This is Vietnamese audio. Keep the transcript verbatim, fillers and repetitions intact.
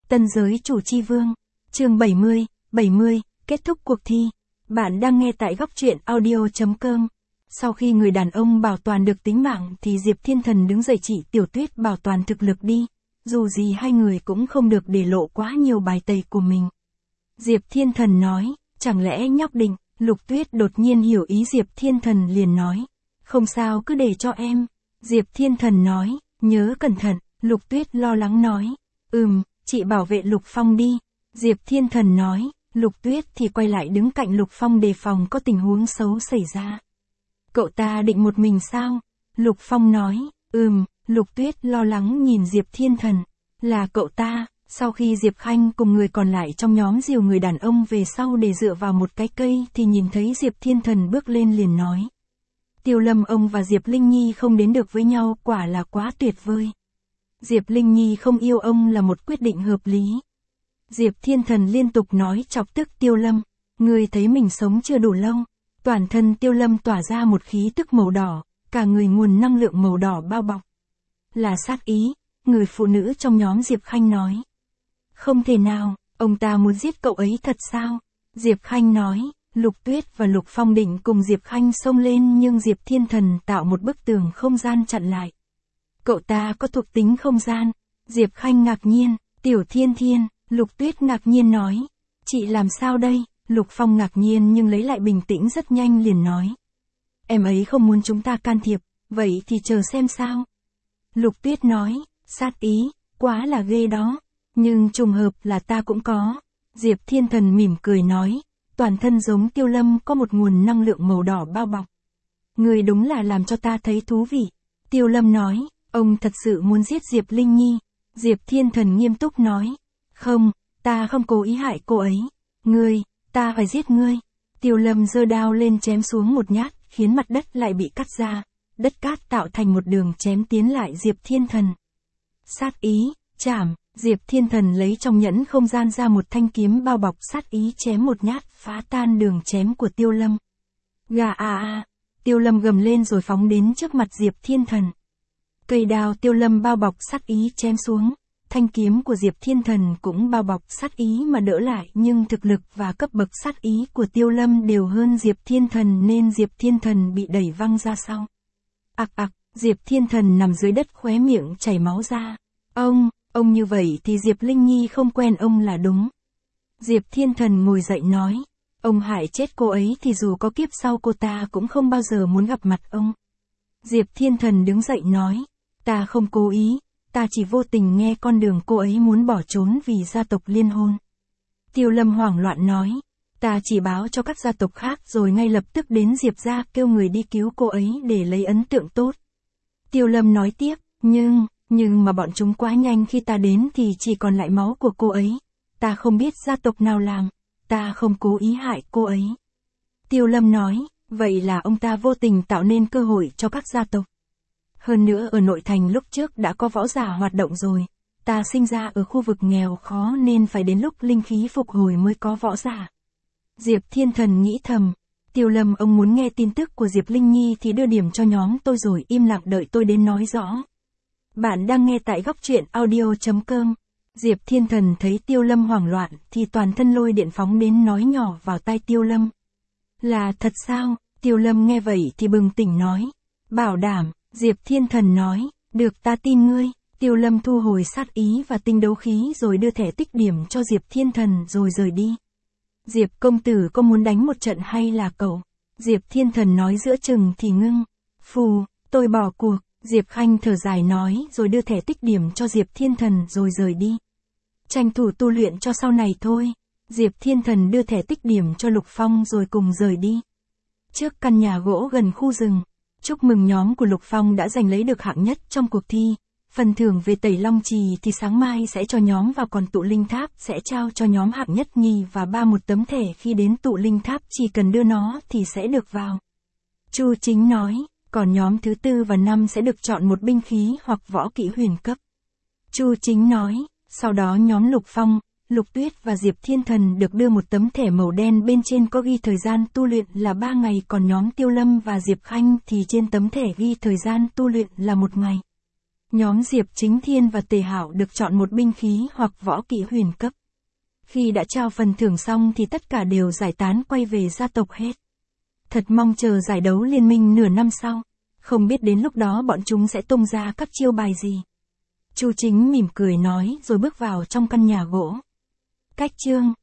Tân giới chủ chi vương. Chương bảy mươi, bảy mươi, kết thúc cuộc thi. Bạn đang nghe tại góc truyện audio chấm com. Sau khi người đàn ông bảo toàn được tính mạng thì Diệp Thiên Thần đứng dậy chỉ Tiểu Tuyết bảo toàn thực lực đi. Dù gì hai người cũng không được để lộ quá nhiều bài tẩy của mình. Diệp Thiên Thần nói, chẳng lẽ nhóc Định. Lục Tuyết đột nhiên hiểu ý Diệp Thiên Thần liền nói. Không sao, cứ để cho em. Diệp Thiên Thần nói, nhớ cẩn thận. Lục Tuyết lo lắng nói. Ừm, chị bảo vệ Lục Phong đi. Diệp Thiên Thần nói. Lục Tuyết thì quay lại đứng cạnh Lục Phong đề phòng có tình huống xấu xảy ra. Cậu ta định một mình sao? Lục Phong nói. Ừm, Lục Tuyết lo lắng nhìn Diệp Thiên Thần. Là cậu ta. Sau khi Diệp Khanh cùng người còn lại trong nhóm dìu người đàn ông về sau để dựa vào một cái cây thì nhìn thấy Diệp Thiên Thần bước lên liền nói. Tiêu Lâm ông và Diệp Linh Nhi không đến được với nhau quả là quá tuyệt vời. Diệp Linh Nhi không yêu ông là một quyết định hợp lý. Diệp Thiên Thần liên tục nói chọc tức Tiêu Lâm. Người thấy mình sống chưa đủ lâu. Toàn thân Tiêu Lâm tỏa ra một khí tức màu đỏ, cả người nguồn năng lượng màu đỏ bao bọc. Là sát ý, người phụ nữ trong nhóm Diệp Khanh nói. Không thể nào, ông ta muốn giết cậu ấy thật sao? Diệp Khanh nói, Lục Tuyết và Lục Phong định cùng Diệp Khanh xông lên nhưng Diệp Thiên Thần tạo một bức tường không gian chặn lại. Cậu ta có thuộc tính không gian. Diệp Khanh ngạc nhiên, Tiểu Thiên Thiên, Lục Tuyết ngạc nhiên nói. Chị làm sao đây? Lục Phong ngạc nhiên nhưng lấy lại bình tĩnh rất nhanh liền nói. Em ấy không muốn chúng ta can thiệp, vậy thì chờ xem sao. Lục Tuyết nói, sát ý, quá là ghê đó. Nhưng trùng hợp là ta cũng có. Diệp Thiên Thần mỉm cười nói, toàn thân giống Tiêu Lâm có một nguồn năng lượng màu đỏ bao bọc. Người đúng là làm cho ta thấy thú vị. Tiêu Lâm nói, ông thật sự muốn giết Diệp Linh Nhi. Diệp Thiên Thần nghiêm túc nói, không, ta không cố ý hại cô ấy. Ngươi, ta phải giết ngươi. Tiêu Lâm giơ đao lên chém xuống một nhát, khiến mặt đất lại bị cắt ra. Đất cát tạo thành một đường chém tiến lại Diệp Thiên Thần. Sát ý, chảm. Diệp Thiên Thần lấy trong nhẫn không gian ra một thanh kiếm bao bọc sát ý chém một nhát phá tan đường chém của Tiêu Lâm. Gà a a, Tiêu Lâm gầm lên rồi phóng đến trước mặt Diệp Thiên Thần. Cây đao Tiêu Lâm bao bọc sát ý chém xuống, thanh kiếm của Diệp Thiên Thần cũng bao bọc sát ý mà đỡ lại nhưng thực lực và cấp bậc sát ý của Tiêu Lâm đều hơn Diệp Thiên Thần nên Diệp Thiên Thần bị đẩy văng ra sau. Ặc ặc, Diệp Thiên Thần nằm dưới đất khóe miệng chảy máu ra. Ông... Ông như vậy thì Diệp Linh Nhi không quen ông là đúng. Diệp Thiên Thần ngồi dậy nói. Ông hại chết cô ấy thì dù có kiếp sau cô ta cũng không bao giờ muốn gặp mặt ông. Diệp Thiên Thần đứng dậy nói. Ta không cố ý, ta chỉ vô tình nghe con đường cô ấy muốn bỏ trốn vì gia tộc liên hôn. Tiêu Lâm hoảng loạn nói. Ta chỉ báo cho các gia tộc khác rồi ngay lập tức đến Diệp gia kêu người đi cứu cô ấy để lấy ấn tượng tốt. Tiêu Lâm nói tiếp, nhưng... Nhưng mà bọn chúng quá nhanh khi ta đến thì chỉ còn lại máu của cô ấy. Ta không biết gia tộc nào làm. Ta không cố ý hại cô ấy. Tiêu Lâm nói, vậy là ông ta vô tình tạo nên cơ hội cho các gia tộc. Hơn nữa ở nội thành lúc trước đã có võ giả hoạt động rồi. Ta sinh ra ở khu vực nghèo khó nên phải đến lúc linh khí phục hồi mới có võ giả. Diệp Thiên Thần nghĩ thầm. Tiêu Lâm ông muốn nghe tin tức của Diệp Linh Nhi thì đưa điểm cho nhóm tôi rồi im lặng đợi tôi đến nói rõ. Bạn đang nghe tại góc truyện audio chấm com. Diệp Thiên Thần thấy Tiêu Lâm hoảng loạn thì toàn thân lôi điện phóng đến nói nhỏ vào tai Tiêu Lâm. Là thật sao? Tiêu Lâm nghe vậy thì bừng tỉnh nói. Bảo đảm, Diệp Thiên Thần nói, được ta tin ngươi. Tiêu Lâm thu hồi sát ý và tinh đấu khí rồi đưa thẻ tích điểm cho Diệp Thiên Thần rồi rời đi. Diệp công tử có muốn đánh một trận hay là cậu? Diệp Thiên Thần nói giữa chừng thì ngưng. Phù, tôi bỏ cuộc. Diệp Khanh thở dài nói rồi đưa thẻ tích điểm cho Diệp Thiên Thần rồi rời đi. Tranh thủ tu luyện cho sau này thôi. Diệp Thiên Thần đưa thẻ tích điểm cho Lục Phong rồi cùng rời đi. Trước căn nhà gỗ gần khu rừng, chúc mừng nhóm của Lục Phong đã giành lấy được hạng nhất trong cuộc thi. Phần thưởng về Tẩy Long Trì thì sáng mai sẽ cho nhóm vào còn Tụ Linh Tháp sẽ trao cho nhóm hạng nhất nhì và ba một tấm thẻ khi đến Tụ Linh Tháp chỉ cần đưa nó thì sẽ được vào. Chu Chính nói. Còn nhóm thứ tư và năm sẽ được chọn một binh khí hoặc võ kỹ huyền cấp. Chu Chính nói, sau đó nhóm Lục Phong, Lục Tuyết và Diệp Thiên Thần được đưa một tấm thẻ màu đen bên trên có ghi thời gian tu luyện là ba ngày còn nhóm Tiêu Lâm và Diệp Khanh thì trên tấm thẻ ghi thời gian tu luyện là một ngày. Nhóm Diệp Chính Thiên và Tề Hạo được chọn một binh khí hoặc võ kỹ huyền cấp. Khi đã trao phần thưởng xong thì tất cả đều giải tán quay về gia tộc hết. Thật mong chờ giải đấu liên minh nửa năm sau. Không biết đến lúc đó bọn chúng sẽ tung ra các chiêu bài gì. Chu Chính mỉm cười nói rồi bước vào trong căn nhà gỗ. Cách chương